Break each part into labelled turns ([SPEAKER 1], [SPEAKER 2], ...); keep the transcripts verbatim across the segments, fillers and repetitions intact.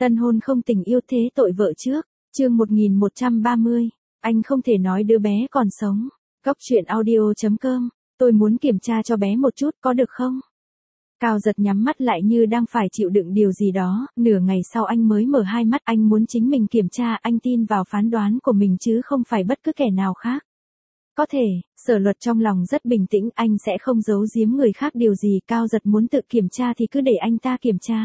[SPEAKER 1] Tân hôn không tình yêu thế tội vợ trước, chương một nghìn một trăm ba mươi, anh không thể nói đứa bé còn sống. Góc truyện audio.com, tôi muốn kiểm tra cho bé một chút có được không? Cao giật nhắm mắt lại như đang phải chịu đựng điều gì đó, nửa ngày sau anh mới mở hai mắt, anh muốn chính mình kiểm tra, anh tin vào phán đoán của mình chứ không phải bất cứ kẻ nào khác. Có thể, Sở Luật trong lòng rất bình tĩnh, anh sẽ không giấu giếm người khác điều gì, Cao giật muốn tự kiểm tra thì cứ để anh ta kiểm tra.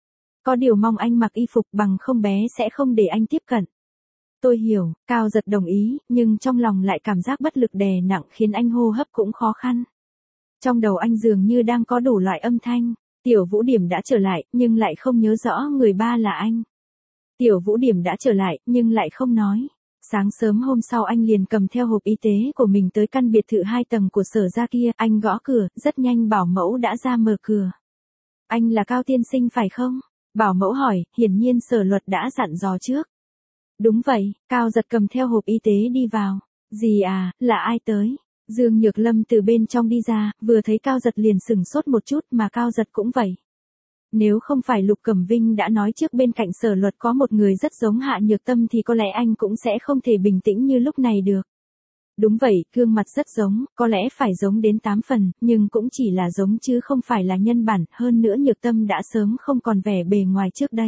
[SPEAKER 1] Có điều mong anh mặc y phục bằng không bé sẽ không để anh tiếp cận. Tôi hiểu, Cao giật đồng ý, nhưng trong lòng lại cảm giác bất lực đè nặng khiến anh hô hấp cũng khó khăn. Trong đầu anh dường như đang có đủ loại âm thanh, Tiểu Vũ Điểm đã trở lại, nhưng lại không nhớ rõ người ba là anh. Tiểu Vũ Điểm đã trở lại, nhưng lại không nói. Sáng sớm hôm sau anh liền cầm theo hộp y tế của mình tới căn biệt thự hai tầng của Sở gia kia, anh gõ cửa, rất nhanh bảo mẫu đã ra mở cửa. Anh là Cao tiên sinh phải không? Bảo mẫu hỏi, hiển nhiên Sở Luật đã dặn dò trước. Đúng vậy, Cao giật cầm theo hộp y tế đi vào. Gì à, là ai tới? Dương Nhược Lâm từ bên trong đi ra, vừa thấy Cao giật liền sửng sốt một chút mà Cao giật cũng vậy. Nếu không phải Lục Cẩm Vinh đã nói trước bên cạnh Sở Luật có một người rất giống Hạ Nhược Tâm thì có lẽ anh cũng sẽ không thể bình tĩnh như lúc này được. Đúng vậy, gương mặt rất giống, có lẽ phải giống đến tám phần, nhưng cũng chỉ là giống chứ không phải là nhân bản, hơn nữa Nhược Tâm đã sớm không còn vẻ bề ngoài trước đây.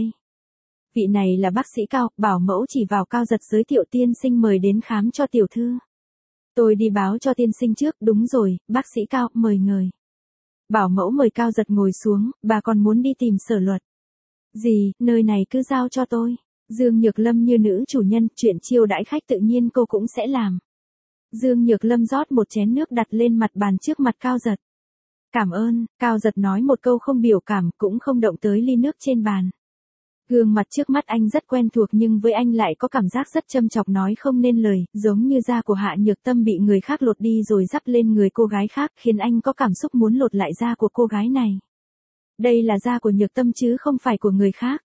[SPEAKER 1] Vị này là bác sĩ Cao, bảo mẫu chỉ vào Cao giật giới thiệu tiên sinh mời đến khám cho tiểu thư. Tôi đi báo cho tiên sinh trước, đúng rồi, bác sĩ Cao, mời người. Bảo mẫu mời Cao giật ngồi xuống, bà còn muốn đi tìm Sở Luật. Gì, nơi này cứ giao cho tôi. Dương Nhược Lâm như nữ chủ nhân, chuyện chiêu đãi khách tự nhiên cô cũng sẽ làm. Dương Nhược Lâm rót một chén nước đặt lên mặt bàn trước mặt Cao giật. Cảm ơn, Cao giật nói một câu không biểu cảm, cũng không động tới ly nước trên bàn. Gương mặt trước mắt anh rất quen thuộc nhưng với anh lại có cảm giác rất châm chọc nói không nên lời, giống như da của Hạ Nhược Tâm bị người khác lột đi rồi rắc lên người cô gái khác khiến anh có cảm xúc muốn lột lại da của cô gái này. Đây là da của Nhược Tâm chứ không phải của người khác.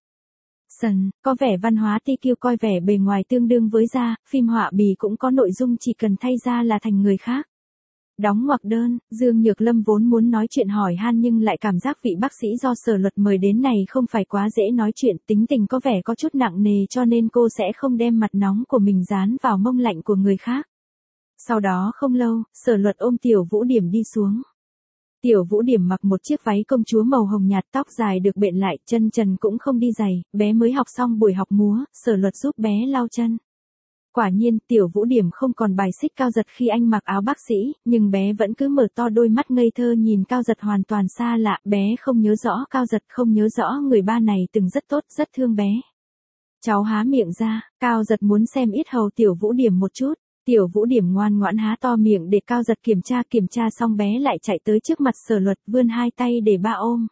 [SPEAKER 1] Sần, có vẻ văn hóa ti kiêu coi vẻ bề ngoài tương đương với da, phim họa bì cũng có nội dung chỉ cần thay da là thành người khác. Đóng ngoặc đơn, Dương Nhược Lâm vốn muốn nói chuyện hỏi han nhưng lại cảm giác vị bác sĩ do Sở Luật mời đến này không phải quá dễ nói chuyện, tính tình có vẻ có chút nặng nề cho nên cô sẽ không đem mặt nóng của mình dán vào mông lạnh của người khác. Sau đó không lâu, Sở Luật ôm Tiểu Vũ Điểm đi xuống. Tiểu Vũ Điểm mặc một chiếc váy công chúa màu hồng nhạt, tóc dài được bện lại, chân trần cũng không đi giày, bé mới học xong buổi học múa, Sở Luật giúp bé lau chân. Quả nhiên, Tiểu Vũ Điểm không còn bài xích Cao giật khi anh mặc áo bác sĩ, nhưng bé vẫn cứ mở to đôi mắt ngây thơ nhìn Cao giật hoàn toàn xa lạ, bé không nhớ rõ Cao giật, không nhớ rõ người ba này từng rất tốt, rất thương bé. Cháu há miệng ra, Cao giật muốn xem yết hầu Tiểu Vũ Điểm một chút, Tiểu Vũ Điểm ngoan ngoãn há to miệng để Cao giật kiểm tra, kiểm tra xong bé lại chạy tới trước mặt Sở Luật vươn hai tay để ba ôm.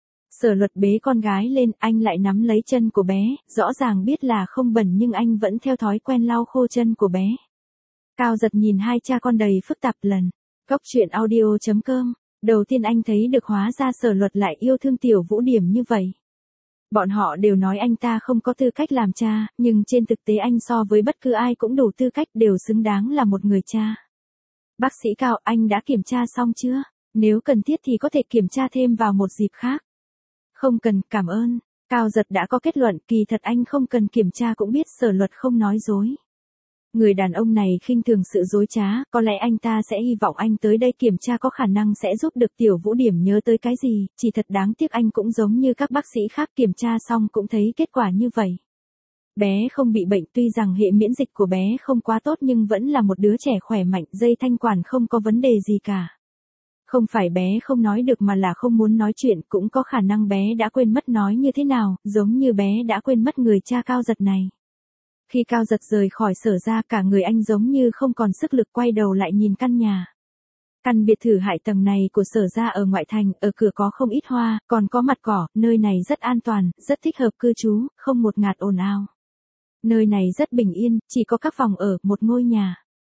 [SPEAKER 1] Sở Luật bế con gái lên, anh lại nắm lấy chân của bé, rõ ràng biết là không bẩn nhưng anh vẫn theo thói quen lau khô chân của bé. Cao giật nhìn hai cha con đầy phức tạp lần. Góc truyện audio.com, đầu tiên anh thấy được hóa ra Sở Luật lại yêu thương Tiểu Vũ Điểm như vậy. Bọn họ đều nói anh ta không có tư cách làm cha, nhưng trên thực tế anh so với bất cứ ai cũng đủ tư cách, đều xứng đáng là một người cha. Bác sĩ Cao, anh đã kiểm tra xong chưa? Nếu cần thiết thì có thể kiểm tra thêm vào một dịp khác. Không cần, cảm ơn. Cao giật đã có kết luận, kỳ thật anh không cần kiểm tra cũng biết Sở Luật không nói dối. Người đàn ông này khinh thường sự dối trá, có lẽ anh ta sẽ hy vọng anh tới đây kiểm tra có khả năng sẽ giúp được Tiểu Vũ Điểm nhớ tới cái gì, chỉ thật đáng tiếc anh cũng giống như các bác sĩ khác kiểm tra xong cũng thấy kết quả như vậy. Bé không bị bệnh, tuy rằng hệ miễn dịch của bé không quá tốt nhưng vẫn là một đứa trẻ khỏe mạnh, dây thanh quản không có vấn đề gì cả. Không phải bé không nói được mà là không muốn nói chuyện, cũng có khả năng bé đã quên mất nói như thế nào, giống như bé đã quên mất người cha Cao giật này. Khi Cao giật rời khỏi Sở ra, cả người anh giống như không còn sức lực, quay đầu lại nhìn căn nhà. Căn biệt thự hai tầng này của Sở ra ở ngoại thành, ở cửa có không ít hoa, còn có mặt cỏ, nơi này rất an toàn, rất thích hợp cư trú, không một ngạt ồn ào. Nơi này rất bình yên, chỉ có các phòng ở, một ngôi nhà.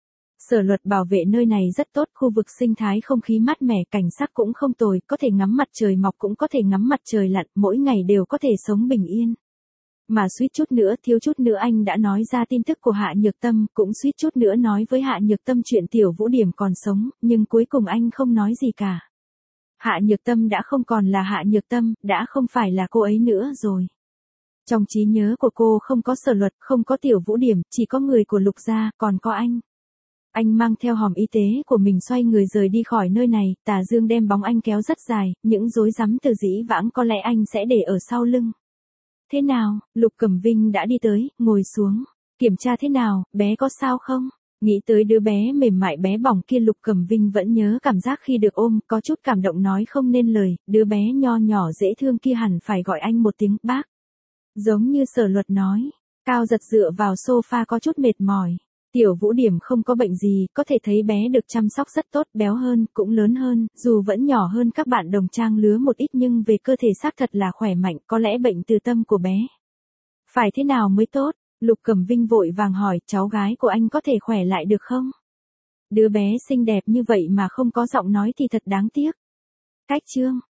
[SPEAKER 1] Sở Luật bảo vệ nơi này rất tốt, khu vực sinh thái không khí mát mẻ, cảnh sắc cũng không tồi, có thể ngắm mặt trời mọc cũng có thể ngắm mặt trời lặn, mỗi ngày đều có thể sống bình yên. Mà suýt chút nữa, thiếu chút nữa anh đã nói ra tin tức của Hạ Nhược Tâm, cũng suýt chút nữa nói với Hạ Nhược Tâm chuyện Tiểu Vũ Điểm còn sống, nhưng cuối cùng anh không nói gì cả. Hạ Nhược Tâm đã không còn là Hạ Nhược Tâm, đã không phải là cô ấy nữa rồi. Trong trí nhớ của cô không có Sở Luật, không có Tiểu Vũ Điểm, chỉ có người của Lục gia, còn có anh. Anh mang theo hòm y tế của mình xoay người rời đi khỏi nơi này, Tà Dương đem bóng anh kéo rất dài, những rối rắm từ dĩ vãng có lẽ anh sẽ để ở sau lưng. Thế nào, Lục Cẩm Vinh đã đi tới, ngồi xuống. Kiểm tra thế nào, bé có sao không? Nghĩ tới đứa bé mềm mại bé bỏng kia, Lục Cẩm Vinh vẫn nhớ cảm giác khi được ôm, có chút cảm động nói không nên lời, đứa bé nho nhỏ dễ thương kia hẳn phải gọi anh một tiếng bác. Giống như Sở Luật nói, Cao Giật dựa vào sofa có chút mệt mỏi. Tiểu Vũ Điểm không có bệnh gì, có thể thấy bé được chăm sóc rất tốt, béo hơn, cũng lớn hơn, dù vẫn nhỏ hơn các bạn đồng trang lứa một ít nhưng về cơ thể xác thật là khỏe mạnh, có lẽ bệnh từ tâm của bé. Phải thế nào mới tốt? Lục Cẩm Vinh vội vàng hỏi, cháu gái của anh có thể khỏe lại được không? Đứa bé xinh đẹp như vậy mà không có giọng nói thì thật đáng tiếc. Cách chương